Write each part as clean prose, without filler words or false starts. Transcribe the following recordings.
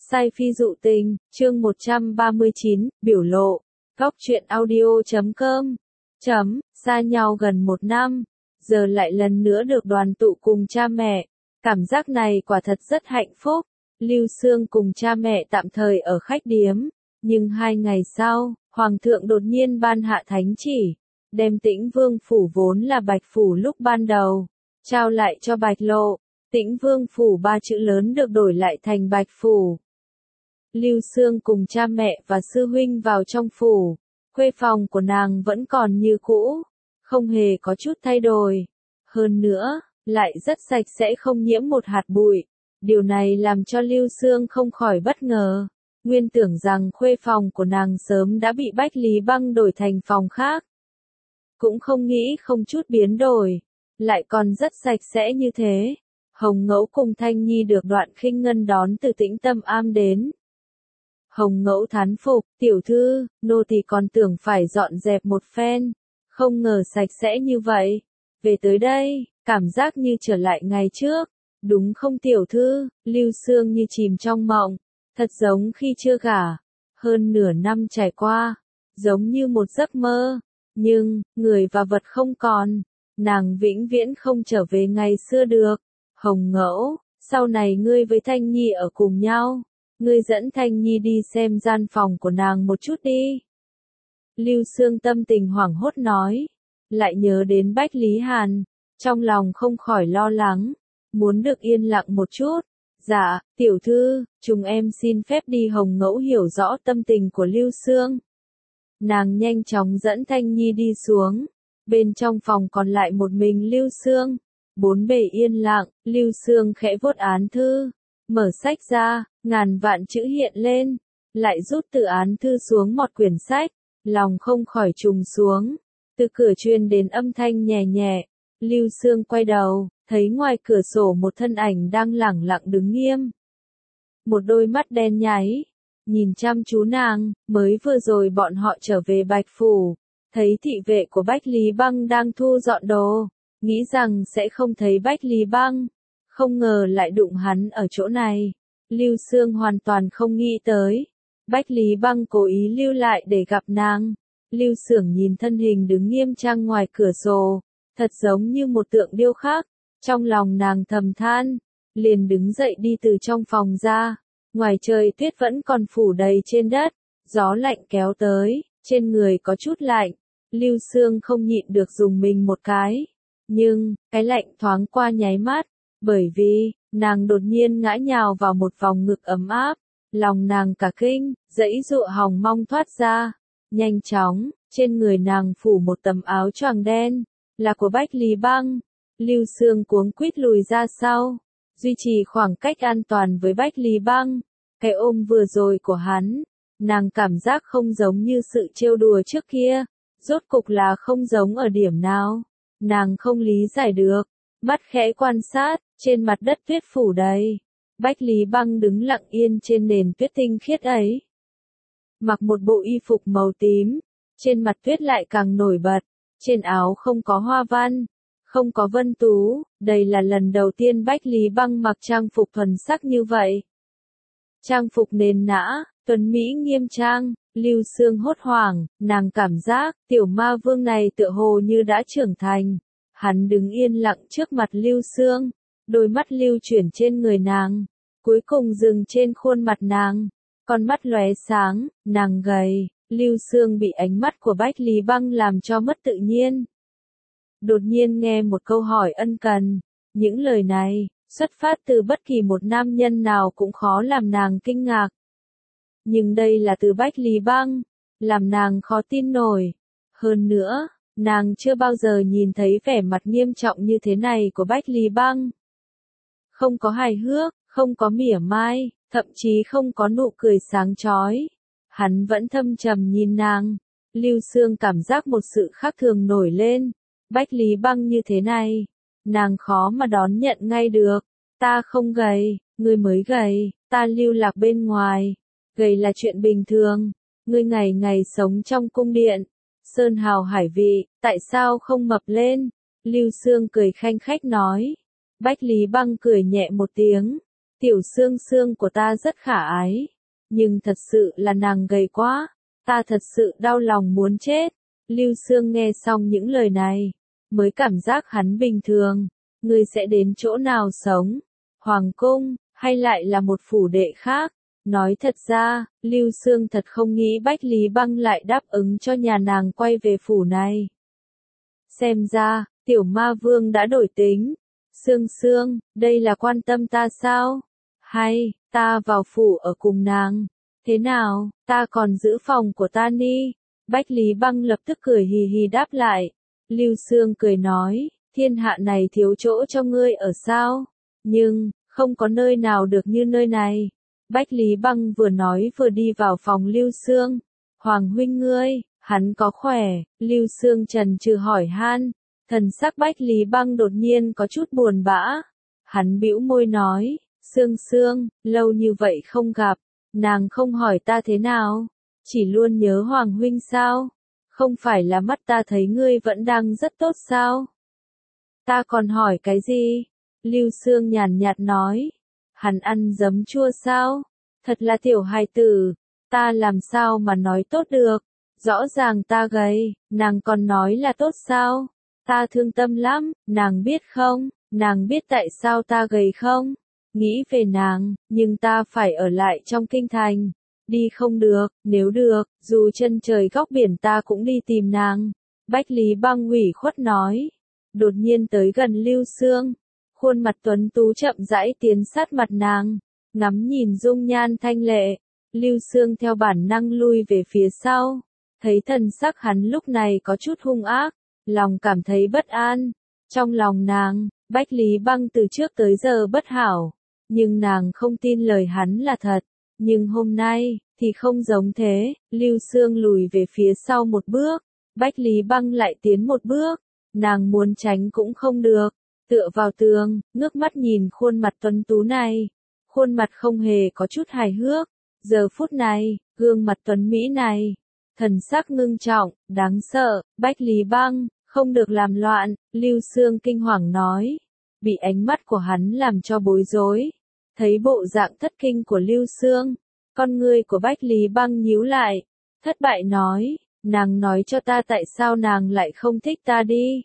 Sai phi dụ tình, chương 139, biểu lộ. Góc truyện audio.com. Xa nhau gần 1 năm, giờ lại lần nữa được đoàn tụ cùng cha mẹ. Cảm giác này quả thật rất hạnh phúc. Lưu Xương cùng cha mẹ tạm thời ở khách điếm, nhưng 2 ngày sau, Hoàng thượng đột nhiên ban hạ thánh chỉ, đem Tĩnh Vương phủ vốn là Bạch phủ lúc ban đầu, trao lại cho Bạch Lộ. Tĩnh Vương phủ 3 chữ lớn được đổi lại thành Bạch phủ. Lưu Xương cùng cha mẹ và sư huynh vào trong phủ, khuê phòng của nàng vẫn còn như cũ, không hề có chút thay đổi. Hơn nữa, lại rất sạch sẽ không nhiễm một hạt bụi. Điều này làm cho Lưu Xương không khỏi bất ngờ. Nguyên tưởng rằng khuê phòng của nàng sớm đã bị Bách Lý Băng đổi thành phòng khác. Cũng không nghĩ không chút biến đổi, lại còn rất sạch sẽ như thế. Hồng Ngẫu cùng Thanh Nhi được Đoạn Khinh Ngân đón từ Tĩnh Tâm Am đến. Hồng Ngẫu thán phục, tiểu thư, nô tỳ còn tưởng phải dọn dẹp một phen, không ngờ sạch sẽ như vậy. Về tới đây, cảm giác như trở lại ngày trước. Đúng không tiểu thư? Lưu Xương như chìm trong mộng, thật giống khi chưa gả. Hơn nửa năm trải qua, giống như một giấc mơ, nhưng người và vật không còn, nàng vĩnh viễn không trở về ngày xưa được. Hồng Ngẫu, sau này ngươi với Thanh Nhi ở cùng nhau, ngươi dẫn Thanh Nhi đi xem gian phòng của nàng một chút đi. Lưu Xương tâm tình hoảng hốt nói, lại nhớ đến Bách Lý Hàn, trong lòng không khỏi lo lắng, muốn được yên lặng một chút. Dạ, tiểu thư, chúng em xin phép đi. Hồng Ngẫu hiểu rõ tâm tình của Lưu Xương. Nàng nhanh chóng dẫn Thanh Nhi đi xuống, bên trong phòng còn lại một mình Lưu Xương. Bốn bề yên lặng, Lưu Xương khẽ vuốt án thư, mở sách ra, ngàn vạn chữ hiện lên, lại rút từ án thư xuống một quyển sách, lòng không khỏi trùng xuống. Từ cửa truyền đến âm thanh nhẹ nhẹ, Lưu Xương quay đầu, thấy ngoài cửa sổ một thân ảnh đang lẳng lặng đứng nghiêm. Một đôi mắt đen nháy, nhìn chăm chú nàng. Mới vừa rồi bọn họ trở về Bạch phủ, thấy thị vệ của Bách Lý Băng đang thu dọn đồ, nghĩ rằng sẽ không thấy Bách Lý Băng, không ngờ lại đụng hắn ở chỗ này. Lưu Xương hoàn toàn không nghĩ tới, Bách Lý Băng cố ý lưu lại để gặp nàng. Lưu Xưởng nhìn thân hình đứng nghiêm trang ngoài cửa sổ, thật giống như một tượng điêu khắc, trong lòng nàng thầm than, liền đứng dậy đi từ trong phòng ra. Ngoài trời tuyết vẫn còn phủ đầy trên đất, gió lạnh kéo tới, trên người có chút lạnh. Lưu Xương không nhịn được dùng mình một cái, nhưng cái lạnh thoáng qua nháy mắt, bởi vì nàng đột nhiên ngã nhào vào một vòng ngực ấm áp, lòng nàng cả kinh, giãy giụa hòng mong thoát ra. Nhanh chóng, trên người nàng phủ một tấm áo choàng đen, là của Bách Lý Băng. Lưu Xương cuống quýt lùi ra sau, duy trì khoảng cách an toàn với Bách Lý Băng. Cái ôm vừa rồi của hắn, nàng cảm giác không giống như sự trêu đùa trước kia, rốt cục là không giống ở điểm nào, nàng không lý giải được. Mắt khẽ quan sát, trên mặt đất tuyết phủ đầy, Bách Lý Băng đứng lặng yên trên nền tuyết tinh khiết ấy. Mặc một bộ y phục màu tím, trên mặt tuyết lại càng nổi bật, trên áo không có hoa văn, không có vân tú, đây là lần đầu tiên Bách Lý Băng mặc trang phục thuần sắc như vậy. Trang phục nền nã, tuấn mỹ nghiêm trang, Lưu Xương hốt hoảng, nàng cảm giác, tiểu ma vương này tựa hồ như đã trưởng thành. Hắn đứng yên lặng trước mặt Lưu Xương, đôi mắt lưu chuyển trên người nàng, cuối cùng dừng trên khuôn mặt nàng, con mắt lóe sáng, nàng gầy. Lưu Xương bị ánh mắt của Bách Lý Băng làm cho mất tự nhiên. Đột nhiên nghe một câu hỏi ân cần, những lời này, xuất phát từ bất kỳ một nam nhân nào cũng khó làm nàng kinh ngạc. Nhưng đây là từ Bách Lý Băng, làm nàng khó tin nổi. Hơn nữa, nàng chưa bao giờ nhìn thấy vẻ mặt nghiêm trọng như thế này của Bách Lý Băng. Không có hài hước, không có mỉa mai, thậm chí không có nụ cười sáng chói. Hắn vẫn thâm trầm nhìn nàng. Lưu Xương cảm giác một sự khác thường nổi lên. Bách Lý Băng như thế này, nàng khó mà đón nhận ngay được. Ta không gầy, ngươi mới gầy, ta lưu lạc bên ngoài. Gầy là chuyện bình thường, ngươi ngày ngày sống trong cung điện, sơn hào hải vị, tại sao không mập lên? Lưu Xương cười khanh khách nói. Bách Lý Băng cười nhẹ một tiếng, Tiểu Sương Sương của ta rất khả ái, nhưng thật sự là nàng gầy quá, ta thật sự đau lòng muốn chết. Lưu Sương nghe xong những lời này, mới cảm giác hắn bình thường. Ngươi sẽ đến chỗ nào sống? Hoàng cung, hay lại là một phủ đệ khác? Nói thật ra, Lưu Sương thật không nghĩ Bách Lý Băng lại đáp ứng cho nhà nàng quay về phủ này. Xem ra, tiểu ma vương đã đổi tính. Sương Sương, đây là quan tâm ta sao? Hay, ta vào phủ ở cùng nàng? Thế nào, ta còn giữ phòng của ta ni? Bách Lý Băng lập tức cười hì hì đáp lại. Lưu Sương cười nói, thiên hạ này thiếu chỗ cho ngươi ở sao? Nhưng, không có nơi nào được như nơi này. Bách Lý Băng vừa nói vừa đi vào phòng Lưu Sương. Hoàng huynh ngươi, hắn có khỏe? Lưu Sương chần chừ hỏi han. Thần sắc Bách Lý Băng đột nhiên có chút buồn bã. Hắn bĩu môi nói, Sương Sương, lâu như vậy không gặp, nàng không hỏi ta thế nào, chỉ luôn nhớ Hoàng huynh sao? Không phải là mắt ta thấy ngươi vẫn đang rất tốt sao? Ta còn hỏi cái gì? Lưu Sương nhàn nhạt nói, hắn ăn giấm chua sao? Thật là tiểu hài tử, ta làm sao mà nói tốt được? Rõ ràng ta gầy, nàng còn nói là tốt sao? Ta thương tâm lắm, nàng biết không? Nàng biết tại sao ta gầy không? Nghĩ về nàng, nhưng ta phải ở lại trong kinh thành. Đi không được, nếu được, dù chân trời góc biển ta cũng đi tìm nàng. Bách Lý Băng ủy khuất nói. Đột nhiên tới gần Lưu Sương. Khuôn mặt tuấn tú chậm rãi tiến sát mặt nàng. Ngắm nhìn dung nhan thanh lệ. Lưu Sương theo bản năng lui về phía sau. Thấy thần sắc hắn lúc này có chút hung ác. Lòng cảm thấy bất an. Trong lòng nàng, Bách Lý Băng từ trước tới giờ bất hảo. Nhưng nàng không tin lời hắn là thật. Nhưng hôm nay, thì không giống thế. Lưu Sương lùi về phía sau một bước. Bách Lý Băng lại tiến một bước. Nàng muốn tránh cũng không được. Tựa vào tường, ngước mắt nhìn khuôn mặt tuấn tú này. Khuôn mặt không hề có chút hài hước. Giờ phút này, gương mặt tuấn Mỹ này. Thần sắc ngưng trọng, đáng sợ. Bách Lý Băng, không được làm loạn. Lưu Sương kinh hoàng nói. Bị ánh mắt của hắn làm cho bối rối. Thấy bộ dạng thất kinh của Lưu Sương, con ngươi của Bách Lý Băng nhíu lại, thất bại nói, nàng nói cho ta tại sao nàng lại không thích ta đi.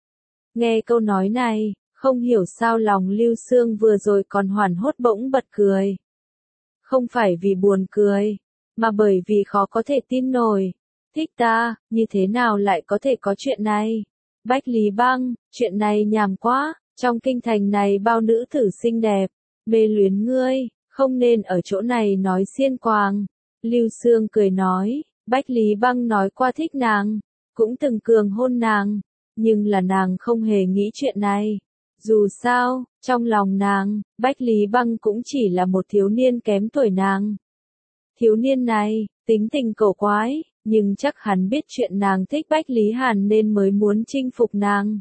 Nghe câu nói này, không hiểu sao lòng Lưu Sương vừa rồi còn hoảng hốt bỗng bật cười. Không phải vì buồn cười, mà bởi vì khó có thể tin nổi. Thích ta, như thế nào lại có thể có chuyện này? Bách Lý Băng, chuyện này nhàm quá, trong kinh thành này bao nữ tử xinh đẹp. Mê luyến ngươi, không nên ở chỗ này nói xiên quàng. Lưu Sương cười nói, Bách Lý Băng nói qua thích nàng, cũng từng cường hôn nàng, nhưng là nàng không hề nghĩ chuyện này. Dù sao, trong lòng nàng, Bách Lý Băng cũng chỉ là một thiếu niên kém tuổi nàng. Thiếu niên này, tính tình cổ quái, nhưng chắc hắn biết chuyện nàng thích Bách Lý Hàn nên mới muốn chinh phục nàng.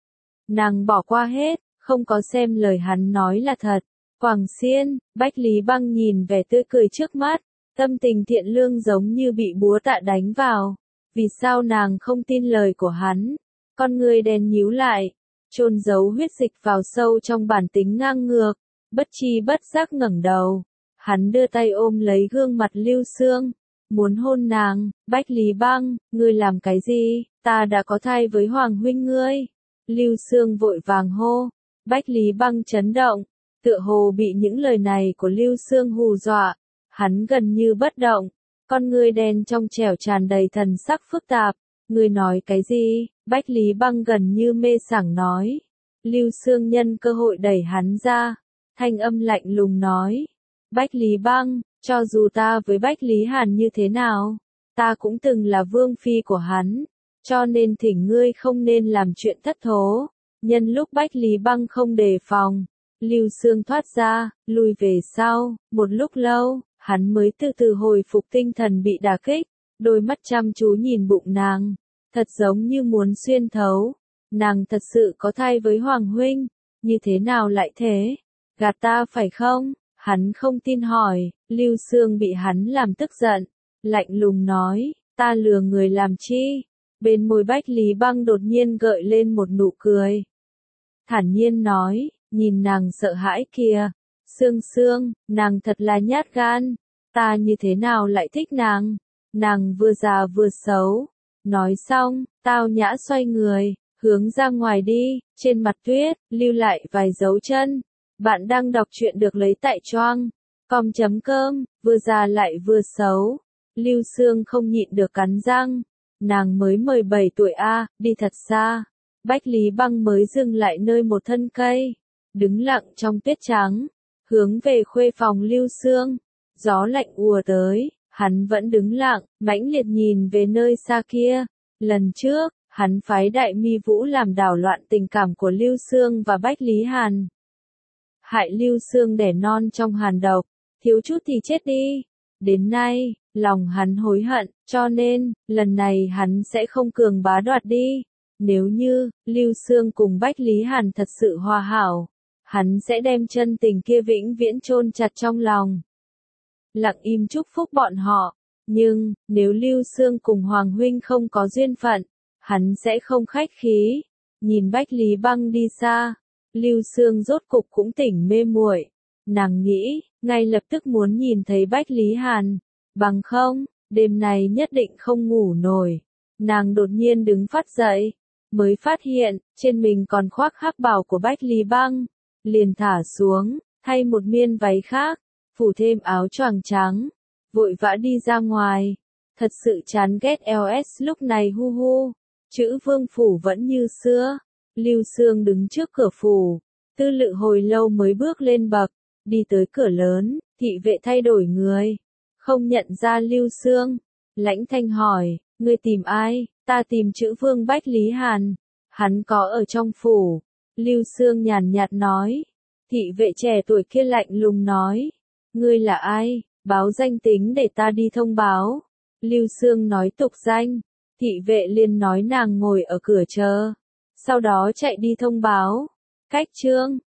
Nàng bỏ qua hết, không có xem lời hắn nói là thật. Quảng Xiên, Bách Lý Băng nhìn vẻ tươi cười trước mắt, tâm tình thiện lương giống như bị búa tạ đánh vào. Vì sao nàng không tin lời của hắn? Con người đen nhíu lại, chôn giấu huyết dịch vào sâu trong bản tính ngang ngược, bất chi bất giác ngẩng đầu. Hắn đưa tay ôm lấy gương mặt Lưu Sương, muốn hôn nàng. Bách Lý Băng, ngươi làm cái gì? Ta đã có thai với Hoàng huynh ngươi. Lưu Sương vội vàng hô. Bách Lý Băng chấn động. Tựa hồ bị những lời này của Lưu Sương hù dọa, hắn gần như bất động, con ngươi đen trong trẻo tràn đầy thần sắc phức tạp. Ngươi nói cái gì? Bách Lý Băng gần như mê sảng nói. Lưu Sương nhân cơ hội đẩy hắn ra, thanh âm lạnh lùng nói. Bách Lý Băng, cho dù ta với Bách Lý Hàn như thế nào, ta cũng từng là vương phi của hắn, cho nên thỉnh ngươi không nên làm chuyện thất thố. Nhân lúc Bách Lý Băng không đề phòng, Lưu Sương thoát ra, lùi về sau. Một lúc lâu, hắn mới từ từ hồi phục tinh thần bị đả kích, đôi mắt chăm chú nhìn bụng nàng, thật giống như muốn xuyên thấu. Nàng thật sự có thai với Hoàng huynh, như thế nào lại thế? Gạt ta phải không? Hắn không tin hỏi. Lưu Sương bị hắn làm tức giận, lạnh lùng nói, ta lừa người làm chi? Bên môi Bách Lý Băng đột nhiên gợi lên một nụ cười. Thản nhiên nói, nhìn nàng sợ hãi kìa, Sương Sương, nàng thật là nhát gan, ta như thế nào lại thích nàng, nàng vừa già vừa xấu. Nói xong, Tao Nhã xoay người, hướng ra ngoài đi, trên mặt tuyết, lưu lại vài dấu chân. Bạn đang đọc truyện được lấy tại choang com.com, vừa già lại vừa xấu. Lưu Sương không nhịn được cắn răng, nàng mới 17 tuổi đi thật xa. Bách Lý Băng mới dừng lại nơi một thân cây, đứng lặng trong tuyết trắng, hướng về khuê phòng Lưu Sương. Gió lạnh ùa tới, hắn vẫn đứng lặng, mãnh liệt nhìn về nơi xa kia. Lần trước, hắn phái Đại Mi Vũ làm đảo loạn tình cảm của Lưu Sương và Bách Lý Hàn. Hại Lưu Sương đẻ non trong hàn độc, thiếu chút thì chết đi. Đến nay, lòng hắn hối hận, cho nên, lần này hắn sẽ không cường bá đoạt đi. Nếu như, Lưu Sương cùng Bách Lý Hàn thật sự hòa hảo, hắn sẽ đem chân tình kia vĩnh viễn chôn chặt trong lòng. Lặng im chúc phúc bọn họ. Nhưng, nếu Lưu Sương cùng Hoàng Huynh không có duyên phận, hắn sẽ không khách khí. Nhìn Bách Lý Băng đi xa, Lưu Sương rốt cục cũng tỉnh mê muội. Nàng nghĩ, ngay lập tức muốn nhìn thấy Bách Lý Hàn. Bằng không, đêm này nhất định không ngủ nổi. Nàng đột nhiên đứng phát dậy, mới phát hiện, trên mình còn khoác hắc bào của Bách Lý Băng. Liền thả xuống, thay một miên váy khác, phủ thêm áo choàng trắng, vội vã đi ra ngoài. Thật sự chán ghét LS lúc này hu hu. Chữ Vương phủ vẫn như xưa. Lưu Sương đứng trước cửa phủ, tư lự hồi lâu mới bước lên bậc, đi tới cửa lớn, thị vệ thay đổi người, không nhận ra Lưu Sương. Lãnh Thanh hỏi, ngươi tìm ai? Ta tìm Chữ Vương Bách Lý Hàn, hắn có ở trong phủ. Lưu Sương nhàn nhạt nói. Thị vệ trẻ tuổi kia lạnh lùng nói, ngươi là ai? Báo danh tính để ta đi thông báo. Lưu Sương nói tục danh, thị vệ liền nói nàng ngồi ở cửa chờ, sau đó chạy đi thông báo. Cách chương